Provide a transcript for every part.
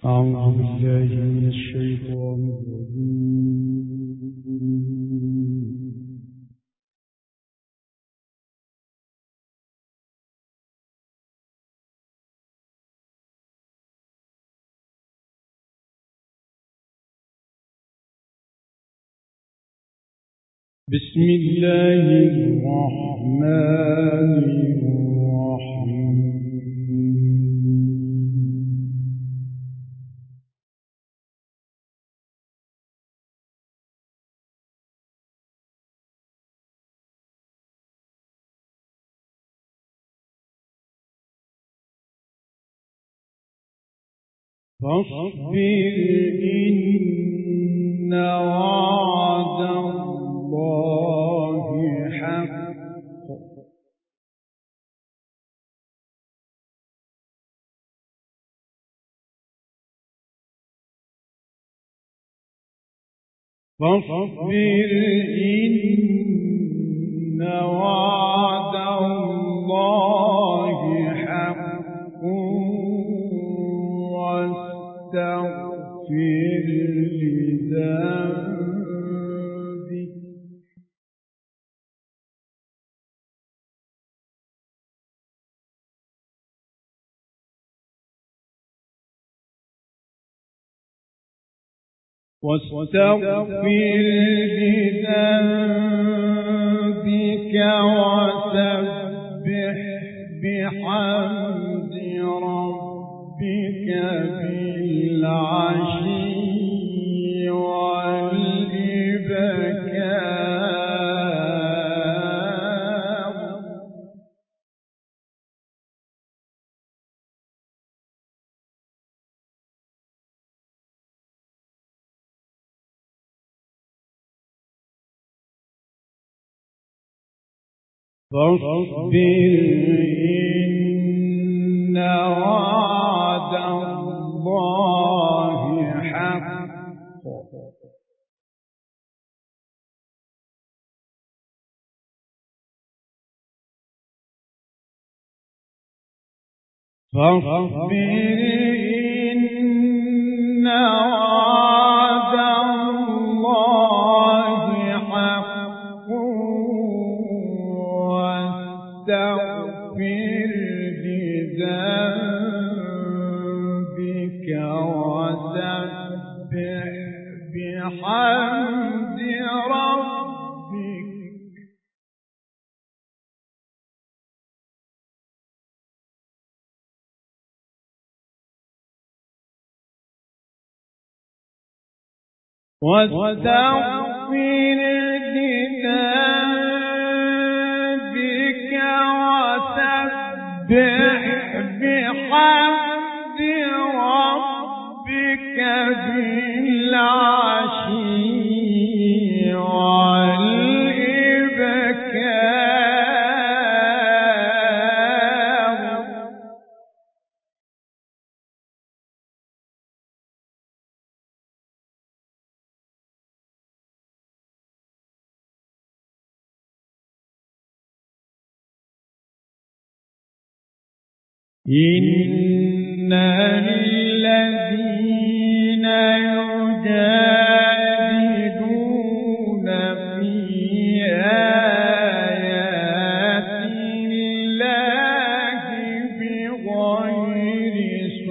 أعوذ بالله من الشيطان الرجيم. بسم الله الرحمن الرحيم. فاصبر إن وعد الله حق فاصبر إن وعد الله حق واستغفر لذنبك وسبح بحمد ربك بالعشي والإبكار فاصبر إن وعد الله حق فاصبر إن وعد الله حق واستغفر لذنبك وسبح بحمد ربك واستغفر لذنبك وسبح بحمد ربك بالعشي والإبكار إن الذين يجادلون في آيات الله بغير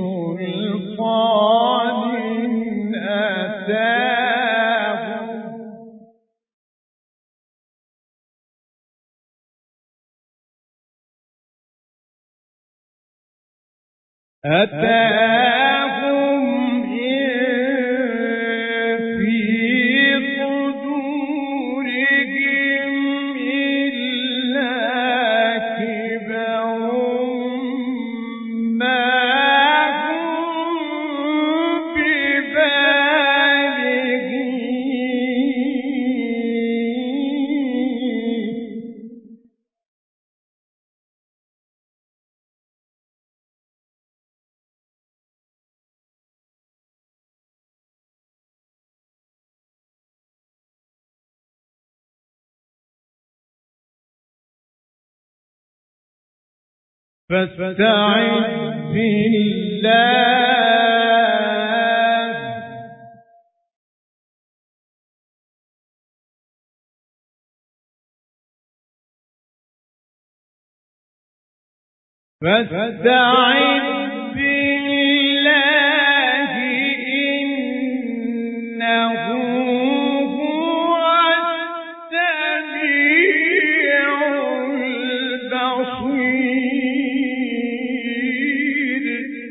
سلطان أتاهم إن في صدورهم إلا كبر ما هم ببالغين فاستعذ بالله فاستعذ بالله إنه هو السميع البصير.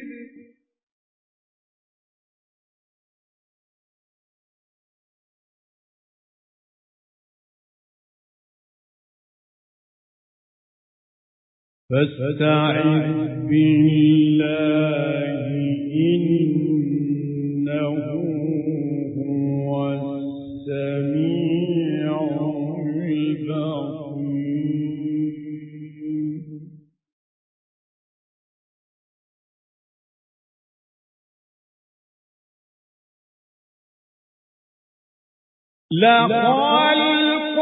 فاستعذ بالله إنه هو السميع البصير. لخلق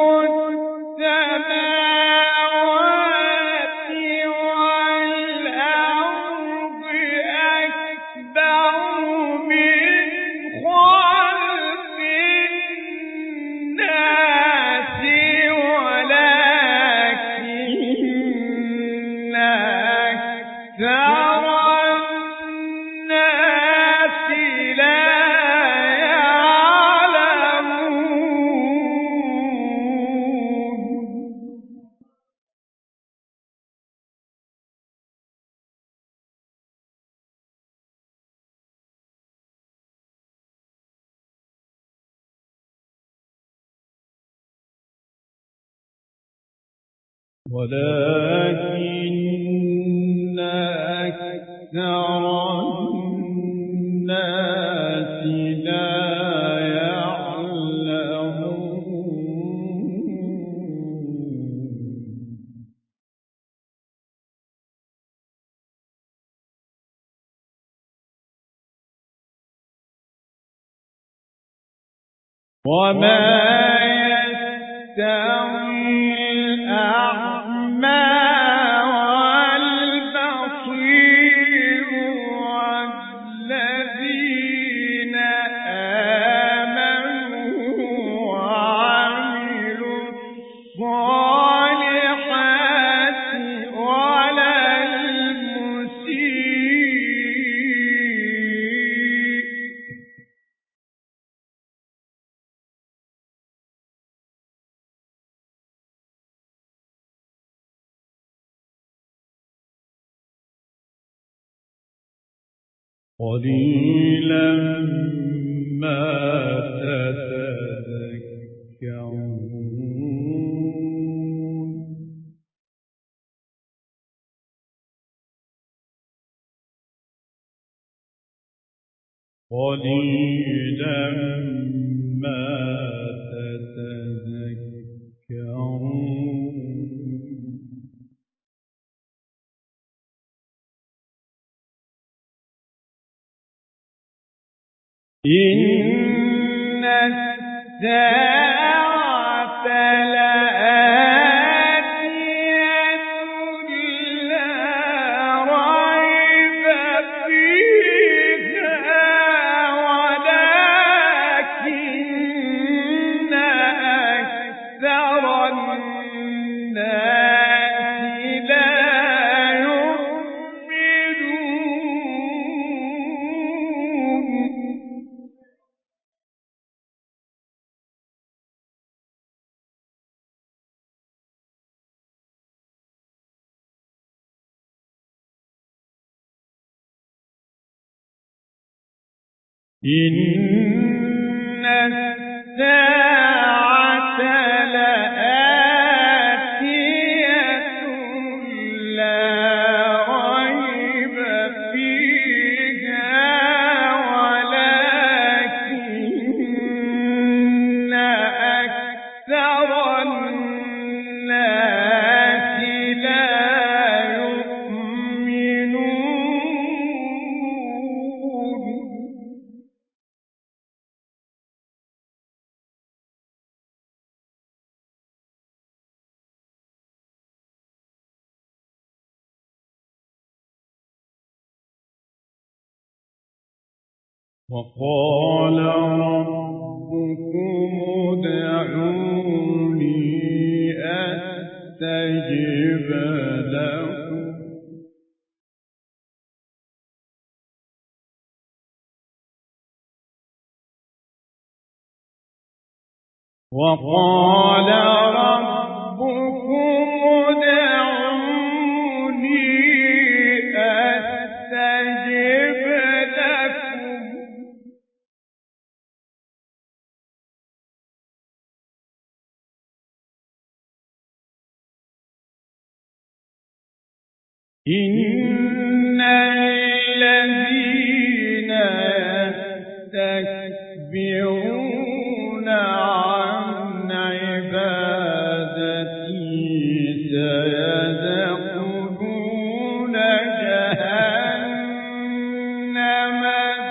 السماوات والأرض أكبر من خلق الناس ولكن أكثر الناس لا ولكن أكثر الناس لا يعلمون. وما يستوي الأعمى والبصير والذين آمنوا وعملوا الصالحات ولا المسيء. قليلا ما تتذكرون. قليلا ما تتذكرون. إن الساعة لآتية لا ريب فيها ولكن أكثر الناس لا يؤمنون. إن الساعة لآتية لا ريب فيها ولكن أكثر الناس لا يؤمنون. وقال ربكم ادعوني أستجب لكم وقال ربكم ادعوني أستجب لكم إن الذين يستكبرون عن عبادتي سيدخلون جهنم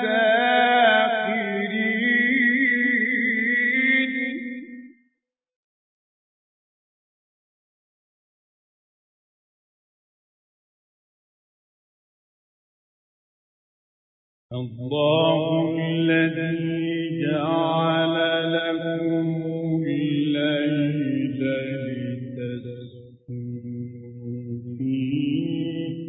داخرين الله الذي جعل لكم الليل لتسكنوا فيه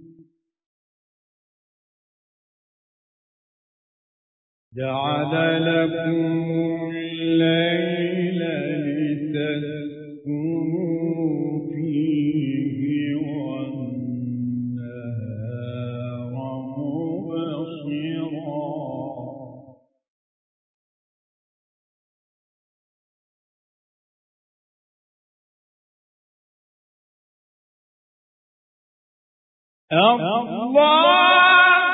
جعل لكم الليل لتسكنوا فيه والنهار مبصرا الله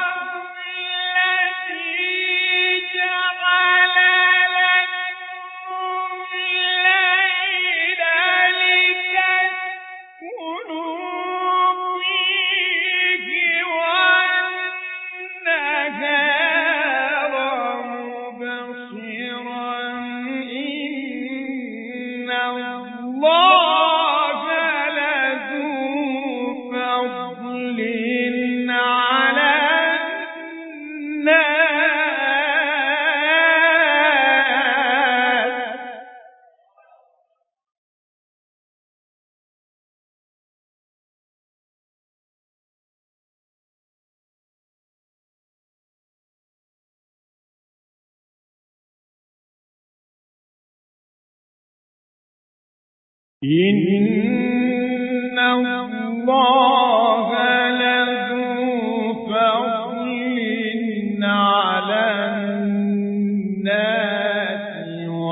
إن الله لذو فضل على الناس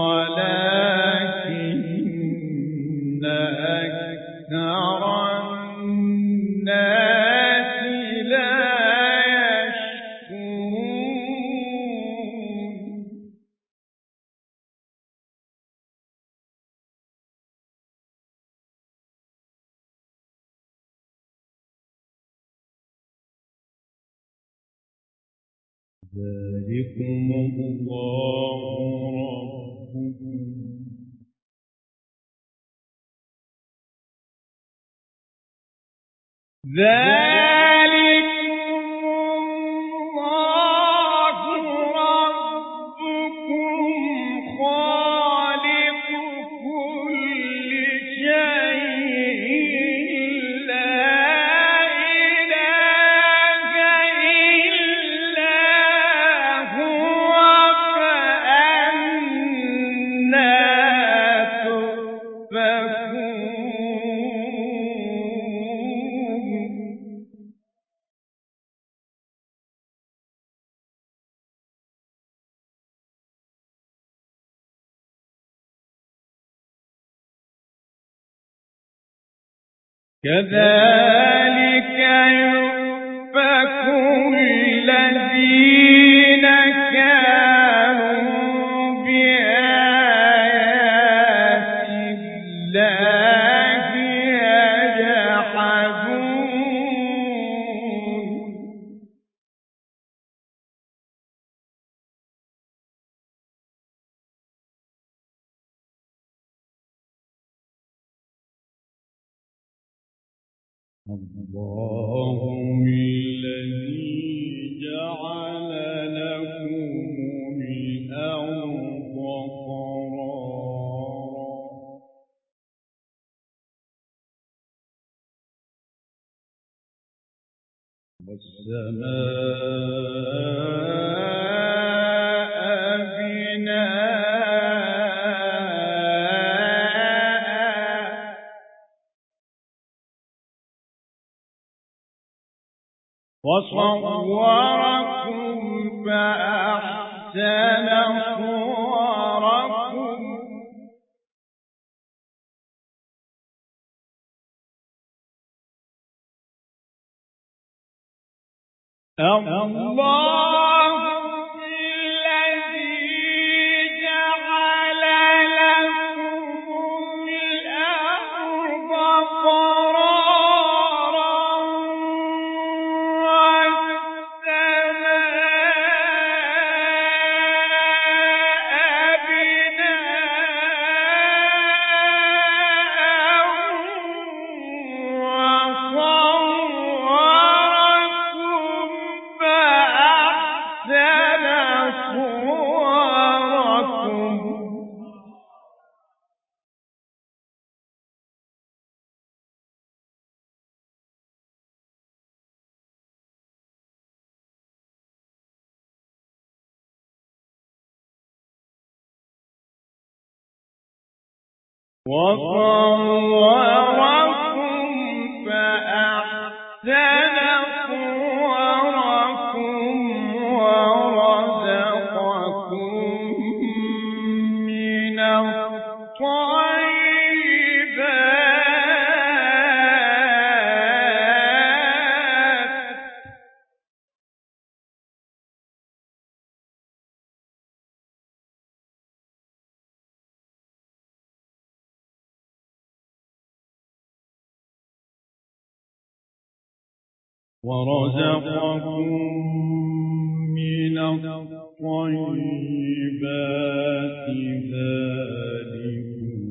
ولكن أكثر الناس لا يشكرون ذلكم الله ربكم خالق كل شيء لا إله إلا هو فأنى تؤفكون كذلك يؤفك الذين كانوا بآيات الله يجحدون الله الذي جعل لكم الأرض قرارا والسماء بناء وصوركم فأحسن صوركم الله الذي جعل لكم الأرض قرارا والسماء وصوركم فأحسن صوركم ورزقكم من الطيبات ذلكم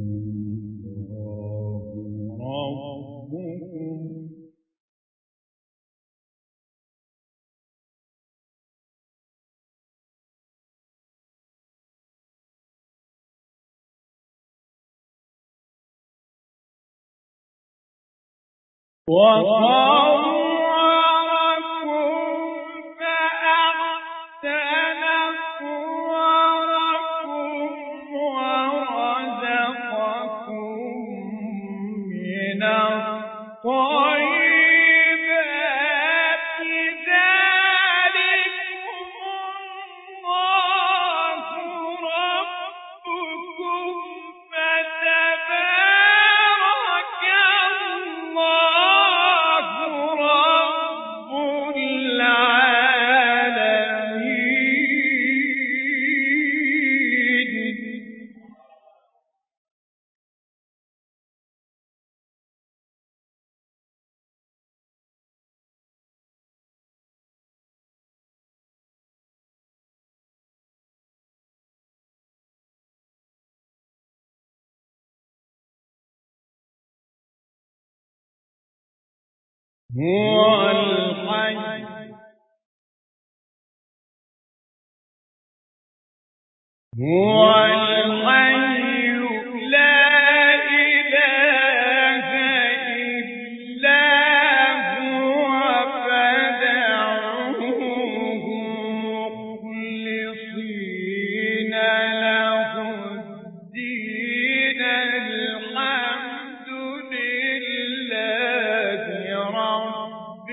الله ربكم وصوركم فأحسن صوركم ورزقكم من الطيبات ذلكم الله ربكم فتبارك الله رب العالمين هو الحي لا إله إلا هو فادعوه مخلصين له الدين الحمد لله رب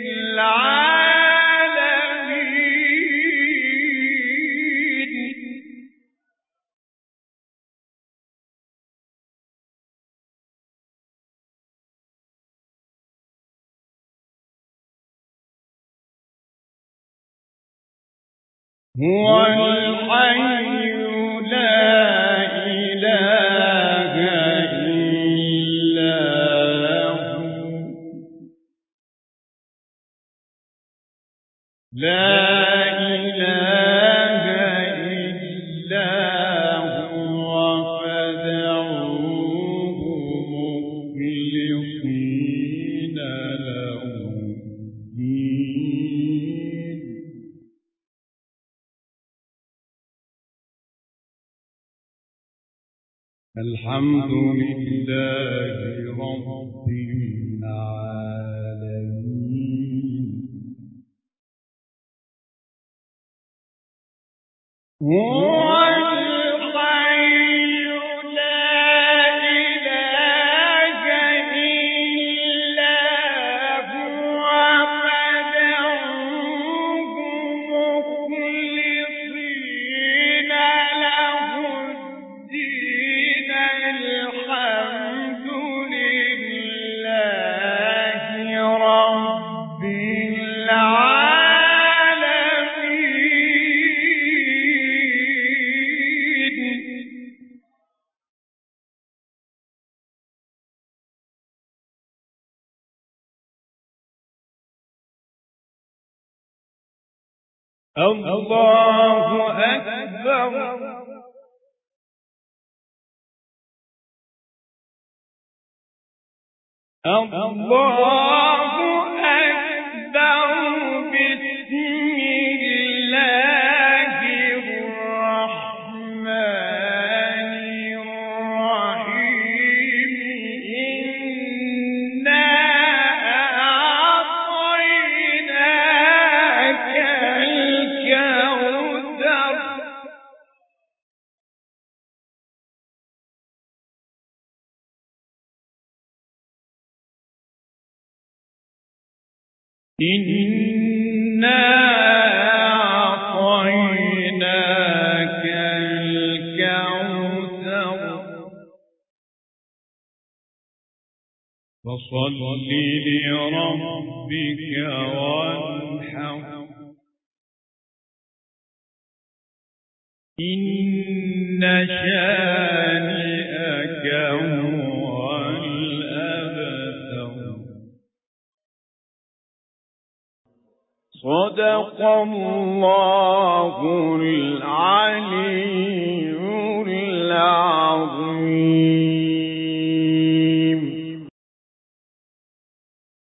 العالمين هو الحي لا إله إلا هو لا إله إلا هو فادعوه مخلصين له الدين الحمد لله رب العالمين هو الحي لا إله إلا هو فادعوه الله أكبر. الله أكبر. بسم الله الرحمن الرحيم. إنا أعطيناك الكوثر. إنا أعطيناك الكوثر فصل لربك وانحر. إن شانئك هو الأبتر. صدق الله العلي